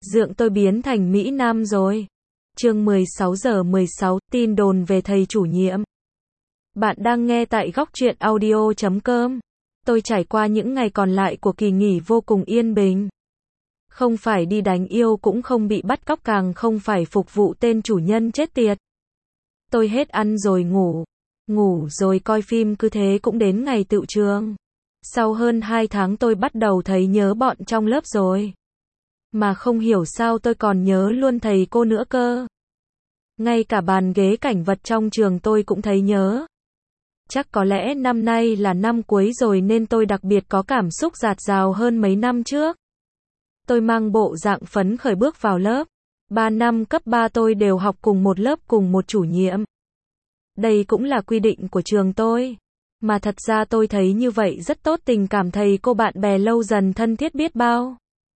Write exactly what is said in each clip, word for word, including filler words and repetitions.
Dượng tôi biến thành Mỹ Nam rồi. Chương mười sáu giờ mười sáu, tin đồn về thầy chủ nhiệm. Bạn đang nghe tại góc truyện audio chấm com. Tôi trải qua những ngày còn lại của kỳ nghỉ vô cùng yên bình. Không phải đi đánh yêu cũng không bị bắt cóc, càng không phải phục vụ tên chủ nhân chết tiệt. Tôi hết ăn rồi ngủ, ngủ rồi coi phim, cứ thế cũng đến ngày tựu trường. Sau hơn hai tháng tôi bắt đầu thấy nhớ bọn trong lớp rồi. Mà không hiểu sao tôi còn nhớ luôn thầy cô nữa cơ. Ngay cả bàn ghế cảnh vật trong trường tôi cũng thấy nhớ. Chắc có lẽ năm nay là năm cuối rồi nên tôi đặc biệt có cảm xúc dạt dào hơn mấy năm trước. Tôi mang bộ dạng phấn khởi bước vào lớp. Ba năm cấp ba tôi đều học cùng một lớp cùng một chủ nhiệm. Đây cũng là quy định của trường tôi. Mà thật ra tôi thấy như vậy rất tốt, tình cảm thầy cô bạn bè lâu dần thân thiết biết bao.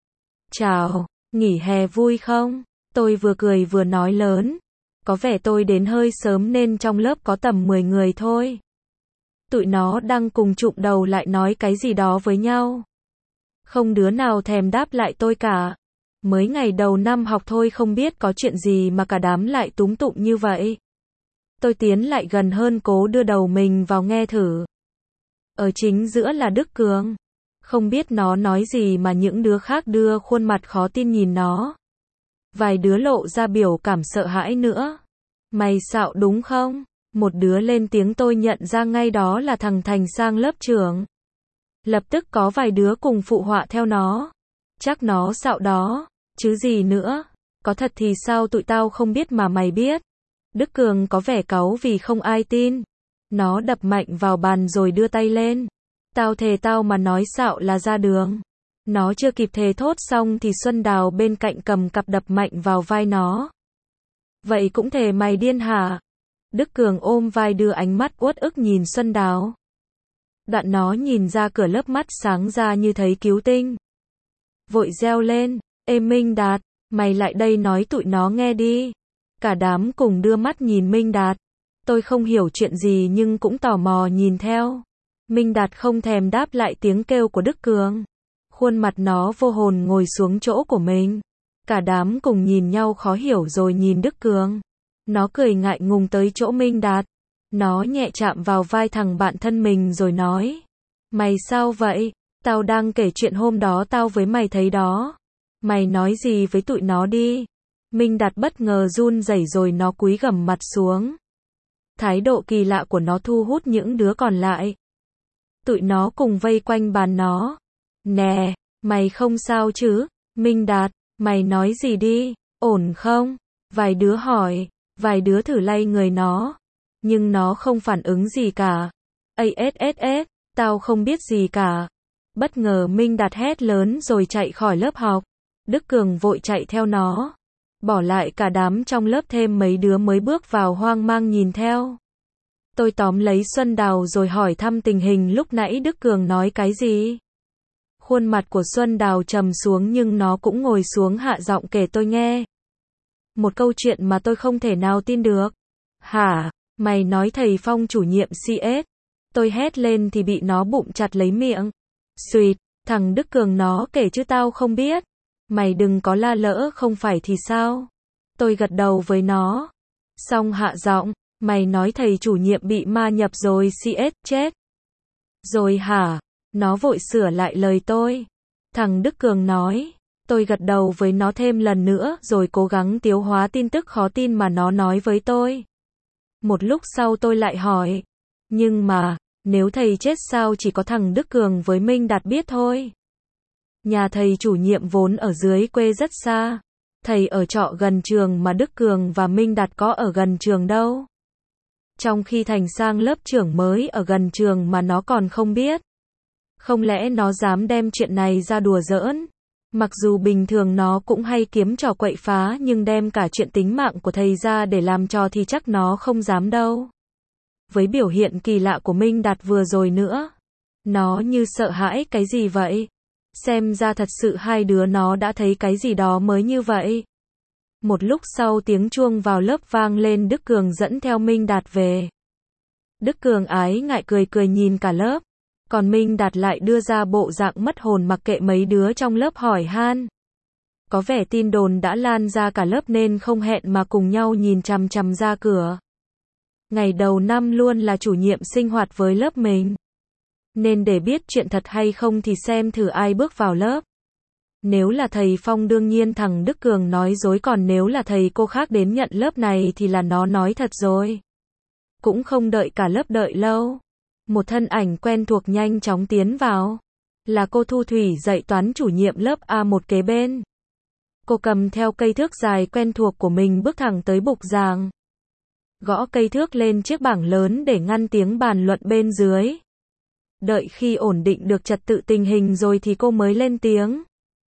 Chào, nghỉ hè vui không? Tôi vừa cười vừa nói lớn. Có vẻ tôi đến hơi sớm nên trong lớp có tầm mười người thôi. Tụi nó đang cùng chụm đầu lại nói cái gì đó với nhau. Không đứa nào thèm đáp lại tôi cả. Mới ngày đầu năm học thôi, không biết có chuyện gì mà cả đám lại túm tụm như vậy. Tôi tiến lại gần hơn, cố đưa đầu mình vào nghe thử. Ở chính giữa là Đức Cường. Không biết nó nói gì mà những đứa khác đưa khuôn mặt khó tin nhìn nó. Vài đứa lộ ra biểu cảm sợ hãi nữa. Mày xạo đúng không? Một đứa lên tiếng, tôi nhận ra ngay đó là thằng Thành sang lớp trưởng. Lập tức có vài đứa cùng phụ họa theo nó. Chắc nó xạo đó, chứ gì nữa. Có thật thì sao tụi tao không biết mà mày biết. Đức Cường có vẻ cáu vì không ai tin. Nó đập mạnh vào bàn rồi đưa tay lên. Tao thề tao mà nói xạo là ra đường. Nó chưa kịp thề thốt xong thì Xuân Đào bên cạnh cầm cặp đập mạnh vào vai nó. Vậy cũng thề mày điên hả? Đức Cường ôm vai đưa ánh mắt uất ức nhìn Xuân Đào. Đoạn nó nhìn ra cửa lớp, mắt sáng ra như thấy cứu tinh. Vội reo lên, ê Minh Đạt, mày lại đây nói tụi nó nghe đi. Cả đám cùng đưa mắt nhìn Minh Đạt. Tôi không hiểu chuyện gì nhưng cũng tò mò nhìn theo. Minh Đạt không thèm đáp lại tiếng kêu của Đức Cường. Khuôn mặt nó vô hồn ngồi xuống chỗ của mình. Cả đám cùng nhìn nhau khó hiểu rồi nhìn Đức Cường. Nó cười ngại ngùng tới chỗ Minh Đạt. Nó nhẹ chạm vào vai thằng bạn thân mình rồi nói. Mày sao vậy? Tao đang kể chuyện hôm đó tao với mày thấy đó. Mày nói gì với tụi nó đi. Minh Đạt bất ngờ run rẩy rồi nó cúi gằm mặt xuống. Thái độ kỳ lạ của nó thu hút những đứa còn lại. Tụi nó cùng vây quanh bàn nó. Nè, mày không sao chứ? Minh Đạt, mày nói gì đi, ổn không? Vài đứa hỏi, vài đứa thử lay người nó. Nhưng nó không phản ứng gì cả. ây ét ét ét, tao không biết gì cả. Bất ngờ Minh Đạt hét lớn rồi chạy khỏi lớp học. Đức Cường vội chạy theo nó. Bỏ lại cả đám trong lớp, thêm mấy đứa mới bước vào hoang mang nhìn theo. Tôi tóm lấy Xuân Đào rồi hỏi thăm tình hình lúc nãy Đức Cường nói cái gì. Khuôn mặt của Xuân Đào trầm xuống nhưng nó cũng ngồi xuống hạ giọng kể tôi nghe. Một câu chuyện mà tôi không thể nào tin được. Hả, mày nói thầy Phong chủ nhiệm xê ét? Tôi hét lên thì bị nó bụng chặt lấy miệng. Xuyệt, thằng Đức Cường nó kể chứ tao không biết. Mày đừng có la lỡ, không phải thì sao? Tôi gật đầu với nó. Xong hạ giọng, mày nói thầy chủ nhiệm bị ma nhập rồi xê ét chết. Rồi hả? Nó vội sửa lại lời tôi. Thằng Đức Cường nói. Tôi gật đầu với nó thêm lần nữa rồi cố gắng tiêu hóa tin tức khó tin mà nó nói với tôi. Một lúc sau tôi lại hỏi. Nhưng mà, nếu thầy chết sao chỉ có thằng Đức Cường với Minh Đạt biết thôi? Nhà thầy chủ nhiệm vốn ở dưới quê rất xa. Thầy ở trọ gần trường mà Đức Cường và Minh Đạt có ở gần trường đâu. Trong khi Thành sang lớp trưởng mới ở gần trường mà nó còn không biết. Không lẽ nó dám đem chuyện này ra đùa giỡn? Mặc dù bình thường nó cũng hay kiếm trò quậy phá nhưng đem cả chuyện tính mạng của thầy ra để làm trò thì chắc nó không dám đâu. Với biểu hiện kỳ lạ của Minh Đạt vừa rồi nữa. Nó như sợ hãi cái gì vậy? Xem ra thật sự hai đứa nó đã thấy cái gì đó mới như vậy. Một lúc sau tiếng chuông vào lớp vang lên, Đức Cường dẫn theo Minh Đạt về. Đức Cường ái ngại cười cười nhìn cả lớp. Còn Minh Đạt lại đưa ra bộ dạng mất hồn mặc kệ mấy đứa trong lớp hỏi han. Có vẻ tin đồn đã lan ra cả lớp nên không hẹn mà cùng nhau nhìn chằm chằm ra cửa. Ngày đầu năm luôn là chủ nhiệm sinh hoạt với lớp mình. Nên để biết chuyện thật hay không thì xem thử ai bước vào lớp. Nếu là thầy Phong đương nhiên thằng Đức Cường nói dối, còn nếu là thầy cô khác đến nhận lớp này thì là nó nói thật rồi. Cũng không đợi cả lớp đợi lâu. Một thân ảnh quen thuộc nhanh chóng tiến vào. Là cô Thu Thủy, dạy toán chủ nhiệm lớp A một kế bên. Cô cầm theo cây thước dài quen thuộc của mình bước thẳng tới bục giảng. Gõ cây thước lên chiếc bảng lớn để ngăn tiếng bàn luận bên dưới. Đợi khi ổn định được trật tự tình hình rồi thì cô mới lên tiếng.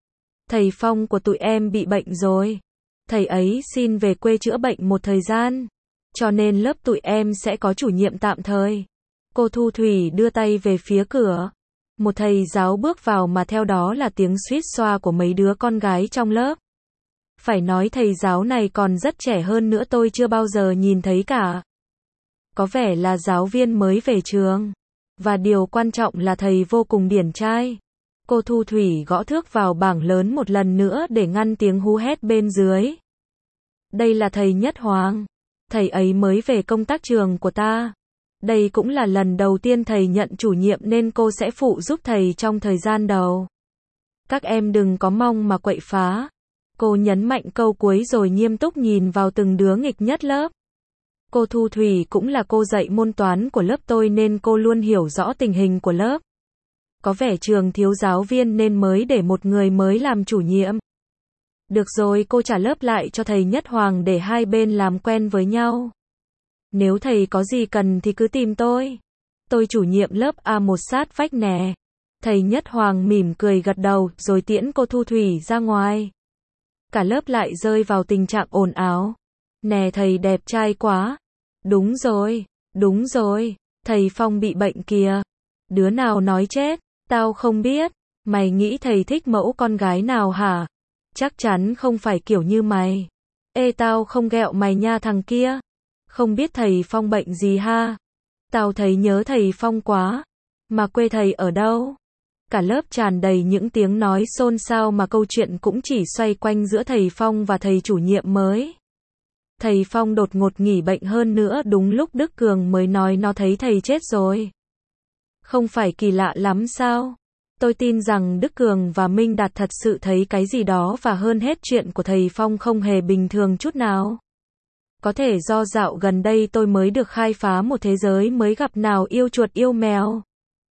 Thầy Phong của tụi em bị bệnh rồi. Thầy ấy xin về quê chữa bệnh một thời gian. Cho nên lớp tụi em sẽ có chủ nhiệm tạm thời. Cô Thu Thủy đưa tay về phía cửa. Một thầy giáo bước vào mà theo đó là tiếng suýt xoa của mấy đứa con gái trong lớp. Phải nói thầy giáo này còn rất trẻ hơn nữa, tôi chưa bao giờ nhìn thấy cả. Có vẻ là giáo viên mới về trường. Và điều quan trọng là thầy vô cùng điển trai. Cô Thu Thủy gõ thước vào bảng lớn một lần nữa để ngăn tiếng hú hét bên dưới. Đây là thầy Nhất Hoàng. Thầy ấy mới về công tác trường của ta. Đây cũng là lần đầu tiên thầy nhận chủ nhiệm nên cô sẽ phụ giúp thầy trong thời gian đầu. Các em đừng có mong mà quậy phá. Cô nhấn mạnh câu cuối rồi nghiêm túc nhìn vào từng đứa nghịch nhất lớp. Cô Thu Thủy cũng là cô dạy môn toán của lớp tôi nên cô luôn hiểu rõ tình hình của lớp. Có vẻ trường thiếu giáo viên nên mới để một người mới làm chủ nhiệm. Được rồi, cô trả lớp lại cho thầy Nhất Hoàng để hai bên làm quen với nhau. Nếu thầy có gì cần thì cứ tìm tôi. Tôi chủ nhiệm lớp A một sát vách nè. Thầy Nhất Hoàng mỉm cười gật đầu rồi tiễn cô Thu Thủy ra ngoài. Cả lớp lại rơi vào tình trạng ồn ào. Nè, thầy đẹp trai quá. Đúng rồi, đúng rồi, thầy Phong bị bệnh kìa. Đứa nào nói chết? Tao không biết. Mày nghĩ thầy thích mẫu con gái nào hả? Chắc chắn không phải kiểu như mày. Ê, tao không ghẹo mày nha thằng kia. Không biết thầy Phong bệnh gì ha? Tao thấy nhớ thầy Phong quá. Mà quê thầy ở đâu? Cả lớp tràn đầy những tiếng nói xôn xao mà câu chuyện cũng chỉ xoay quanh giữa thầy Phong và thầy chủ nhiệm mới. Thầy Phong đột ngột nghỉ bệnh, hơn nữa đúng lúc Đức Cường mới nói nó thấy thầy chết rồi. Không phải kỳ lạ lắm sao? Tôi tin rằng Đức Cường và Minh Đạt thật sự thấy cái gì đó, và hơn hết chuyện của thầy Phong không hề bình thường chút nào. Có thể do dạo gần đây tôi mới được khai phá một thế giới mới gặp, nào yêu chuột yêu mèo.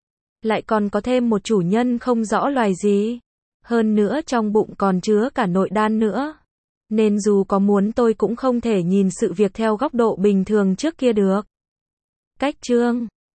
Lại còn có thêm một chủ nhân không rõ loài gì. Hơn nữa trong bụng còn chứa cả nội đan nữa. Nên dù có muốn tôi cũng không thể nhìn sự việc theo góc độ bình thường trước kia được. Cách chương